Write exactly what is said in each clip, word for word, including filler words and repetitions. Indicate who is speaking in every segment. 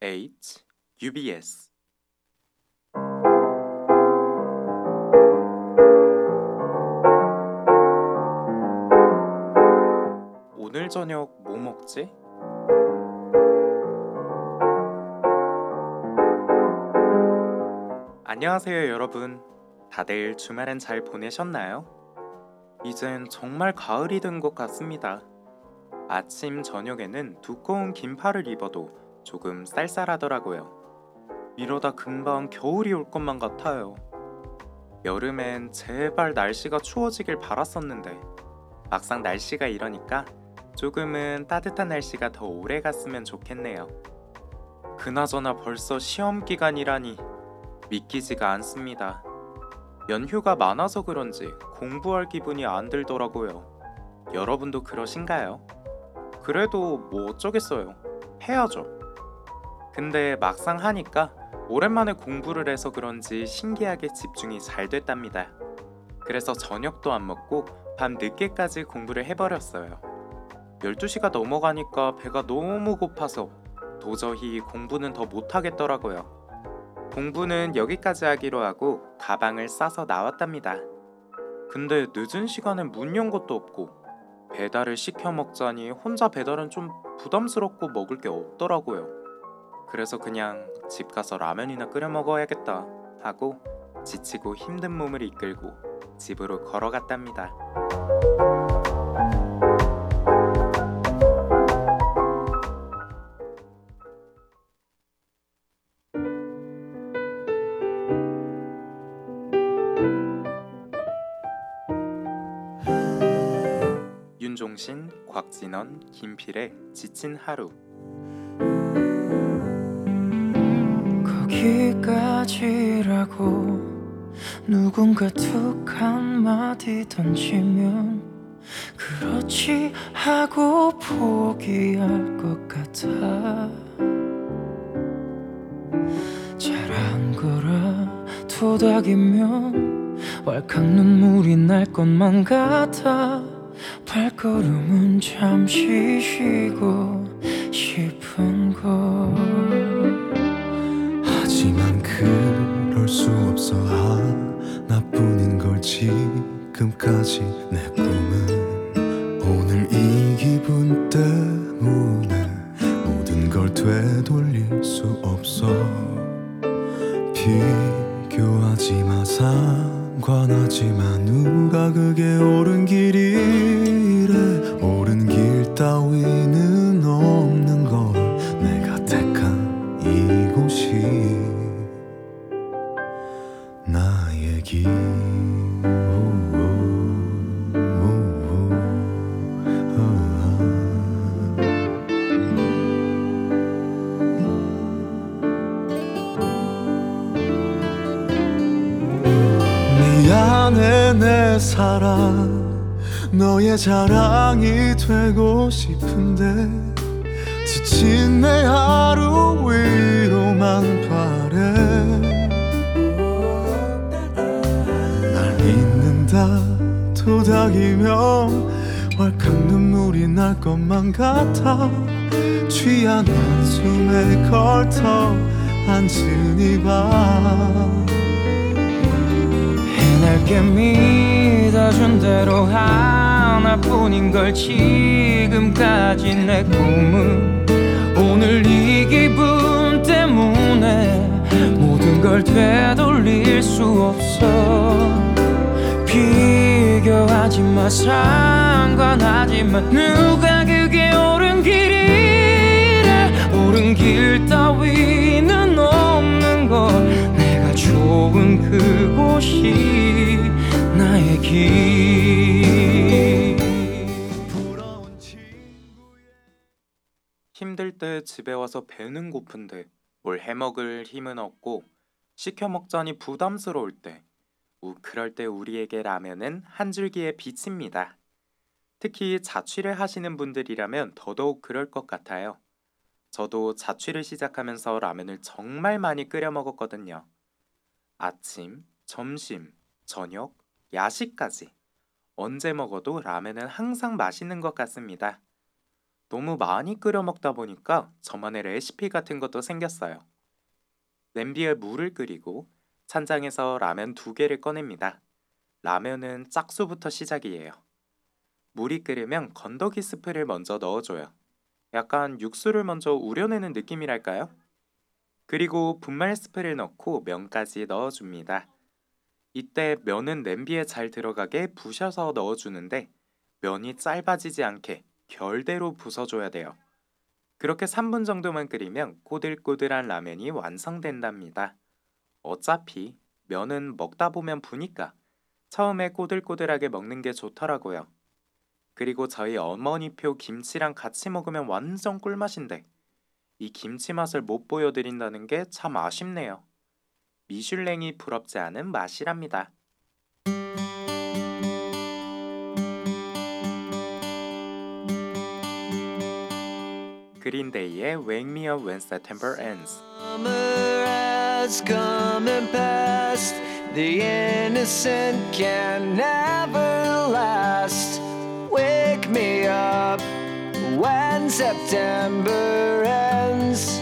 Speaker 1: H, 유비에스. 오늘 저녁 뭐 먹지? 안녕하세요, 여러분. 다들 주말엔 잘 보내셨나요? 이젠 정말 가을이 된 것 같습니다. 아침, 저녁에는 두꺼운 긴팔을 입어도 조금 쌀쌀하더라고요. 이러다 금방 겨울이 올 것만 같아요. 여름엔 제발 날씨가 추워지길 바랐었는데 막상 날씨가 이러니까 조금은 따뜻한 날씨가 더 오래 갔으면 좋겠네요. 그나저나 벌써 시험 기간이라니 믿기지가 않습니다. 연휴가 많아서 그런지 공부할 기분이 안 들더라고요. 여러분도 그러신가요? 그래도 뭐 어쩌겠어요. 해야죠. 근데 막상 하니까 오랜만에 공부를 해서 그런지 신기하게 집중이 잘 됐답니다. 그래서 저녁도 안 먹고 밤 늦게까지 공부를 해버렸어요. 열두 시가 넘어가니까 배가 너무 고파서 도저히 공부는 더 못하겠더라고요. 공부는 여기까지 하기로 하고 가방을 싸서 나왔답니다. 근데 늦은 시간엔 문 연 것도 없고 배달을 시켜 먹자니 혼자 배달은 좀 부담스럽고 먹을 게 없더라고요. 그래서 그냥 집 가서 라면이나 끓여 먹어야겠다 하고 지치고 힘든 몸을 이끌고 집으로 걸어갔답니다. 윤종신, 곽진원, 김필의 지친 하루.
Speaker 2: 거기까지라고 누군가 툭 한마디 던지면 그렇지 하고 포기할 것 같아. 잘한 거라 토닥이면 왈칵 눈물이 날 것만 같아. 발걸음은 잠시 쉬고 싶은 걸.
Speaker 3: 하지만 그럴 수 없어. 하나뿐인 걸 지금까지. 내 꿈은 오늘 이 기분 때문에 모든 걸 되돌릴 수 없어. 비교하지 마, 상관하지 마. 누가 그게 옳은 길이래. 옳은 길 따위는 없는 걸. 내가 택한 이곳이 나의 길. 미안해 내 사랑. 너의 자랑이 되고 싶은데 지친 내 하루 위로만 바래. 날 잊는다 토닥이면 왈칵 눈물이 날 것만 같아. 취한 한숨에 걸터 앉은 이 밤.
Speaker 2: 해낼게 믿어준 대로 하나뿐인 걸 지금까지. 내 꿈은 오늘 이 기분 때문에 모든 걸 되돌릴 수 없어. 비교하지 마, 상관하지 마. 누가 그게 옳은 길이래. 옳은 길 따위는 없는 걸. 내가 좋은 그곳이 나의 길.
Speaker 1: 힘들 때 집에 와서 배는 고픈데 뭘 해먹을 힘은 없고 시켜 먹자니 부담스러울 때, 우 그럴 때 우리에게 라면은 한 줄기의 빛입니다. 특히 자취를 하시는 분들이라면 더더욱 그럴 것 같아요. 저도 자취를 시작하면서 라면을 정말 많이 끓여 먹었거든요. 아침, 점심, 저녁, 야식까지 언제 먹어도 라면은 항상 맛있는 것 같습니다. 너무 많이 끓여 먹다 보니까 저만의 레시피 같은 것도 생겼어요. 냄비에 물을 끓이고 찬장에서 라면 두 개를 꺼냅니다. 라면은 짝수부터 시작이에요. 물이 끓으면 건더기 스프를 먼저 넣어줘요. 약간 육수를 먼저 우려내는 느낌이랄까요? 그리고 분말 스프를 넣고 면까지 넣어줍니다. 이때 면은 냄비에 잘 들어가게 부셔서 넣어주는데 면이 짧아지지 않게 결대로 부숴줘야 돼요. 그렇게 삼 분 정도만 끓이면 꼬들꼬들한 라면이 완성된답니다. 어차피 면은 먹다 보면 부니까 처음에 꼬들꼬들하게 먹는 게 좋더라고요. 그리고 저희 어머니표 김치랑 같이 먹으면 완전 꿀맛인데 이 김치 맛을 못 보여드린다는 게 참 아쉽네요. 미슐랭이 부럽지 않은 맛이랍니다. 그린데이의 Wake Me Up When September Ends.
Speaker 2: Summer has come and passed. The innocent can never last. Wake me up when September ends.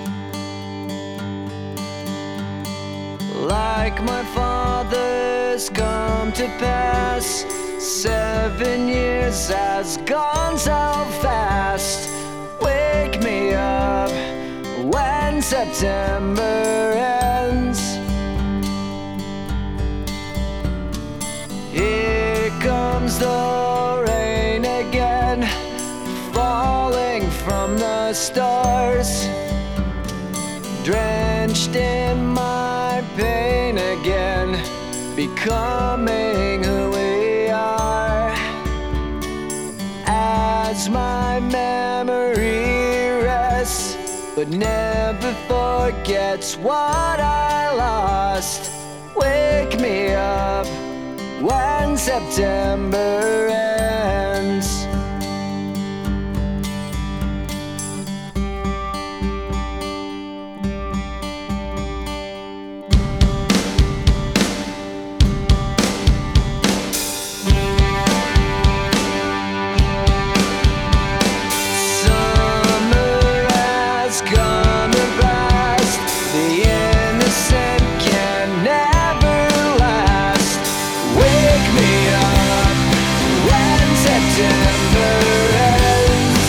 Speaker 2: Like my father's come to pass. Seven years has gone so fast. Wake me up when September ends. Here comes the rain again, falling from the stars, drenched in my pain again, becoming who we are. As my memory rests, but never forgets what I lost. Wake me up when September ends. Summer has come and passed. The innocent can never last. Wake me up when September ends.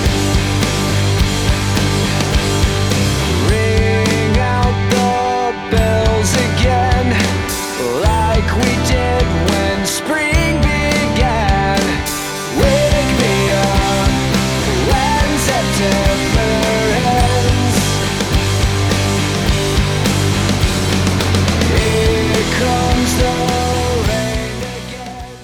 Speaker 2: Ring out the bells again, like we did when spring began. Wake me up when September ends. Here comes the rain again.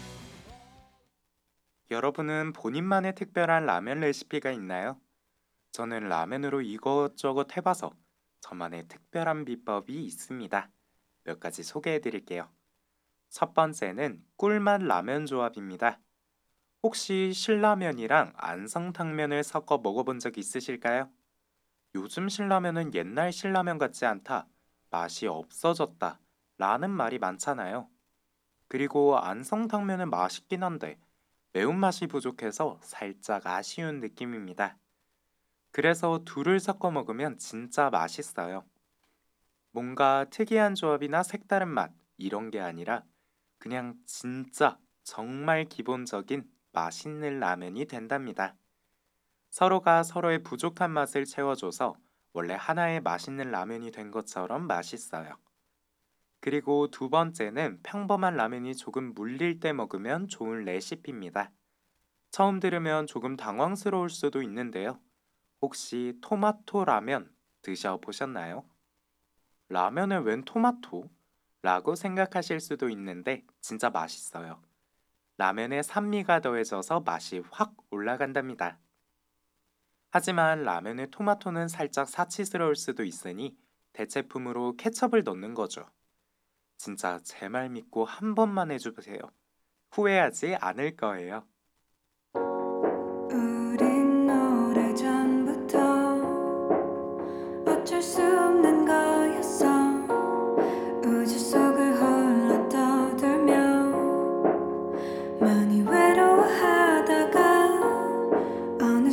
Speaker 1: 여러분은 본인만의 특별한 라면 레시피가 있나요? 저는 라면으로 이것저것 해봐서 저만의 특별한 비법이 있습니다. 몇 가지 소개해 드릴게요. 첫 번째는 꿀맛 라면 조합입니다. 혹시 신라면이랑 안성탕면을 섞어 먹어본 적 있으실까요? 요즘 신라면은 옛날 신라면 같지 않다, 맛이 없어졌다 라는 말이 많잖아요. 그리고 안성탕면은 맛있긴 한데 매운맛이 부족해서 살짝 아쉬운 느낌입니다. 그래서 둘을 섞어 먹으면 진짜 맛있어요. 뭔가 특이한 조합이나 색다른 맛 이런 게 아니라 그냥 진짜 정말 기본적인 맛있는 라면이 된답니다. 서로가 서로의 부족한 맛을 채워줘서 원래 하나의 맛있는 라면이 된 것처럼 맛있어요. 그리고 두 번째는 평범한 라면이 조금 물릴 때 먹으면 좋은 레시피입니다. 처음 들으면 조금 당황스러울 수도 있는데요. 혹시 토마토 라면 드셔보셨나요? 라면에 웬 토마토? 라고 생각하실 수도 있는데 진짜 맛있어요. 라면에 산미가 더해져서 맛이 확 올라간답니다. 하지만 라면에 토마토는 살짝 사치스러울 수도 있으니 대체품으로 케첩을 넣는 거죠. 진짜 제 말 믿고 한 번만 해주세요. 후회하지 않을 거예요.
Speaker 4: 우린 오래전부터 어쩔 수 없는 거였어. 우주 속을 홀로 떠돌며 많이 외로워하다가 어느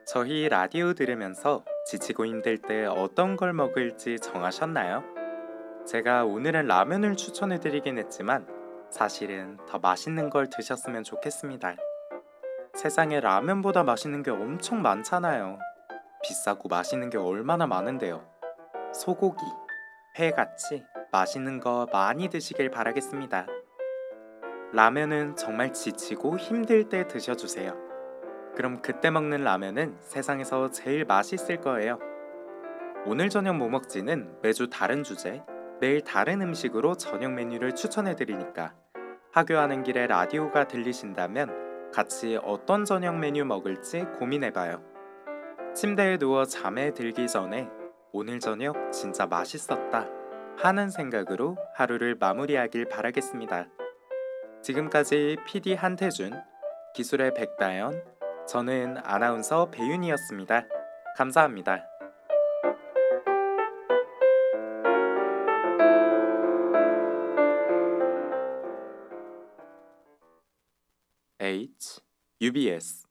Speaker 1: 저희 라디오 들으면서 지치고 힘들 때 어떤 걸 먹을지 정하셨나요? 제가 오늘은 라면을 추천해드리긴 했지만 사실은 더 맛있는 걸 드셨으면 좋겠습니다. 세상에 라면보다 맛있는 게 엄청 많잖아요. 비싸고 맛있는 게 얼마나 많은데요. 소고기, 회같이 맛있는 거 많이 드시길 바라겠습니다. 라면은 정말 지치고 힘들 때 드셔주세요. 그럼 그때 먹는 라면은 세상에서 제일 맛있을 거예요. 오늘 저녁 뭐 먹지는 매주 다른 주제, 매일 다른 음식으로 저녁 메뉴를 추천해드리니까 하교하는 길에 라디오가 들리신다면 같이 어떤 저녁 메뉴 먹을지 고민해봐요. 침대에 누워 잠에 들기 전에 오늘 저녁 진짜 맛있었다 하는 생각으로 하루를 마무리하길 바라겠습니다. 지금까지 피디 한태준, 기술의 백다연, 저는 아나운서 배윤이었습니다. 감사합니다. H, 유비에스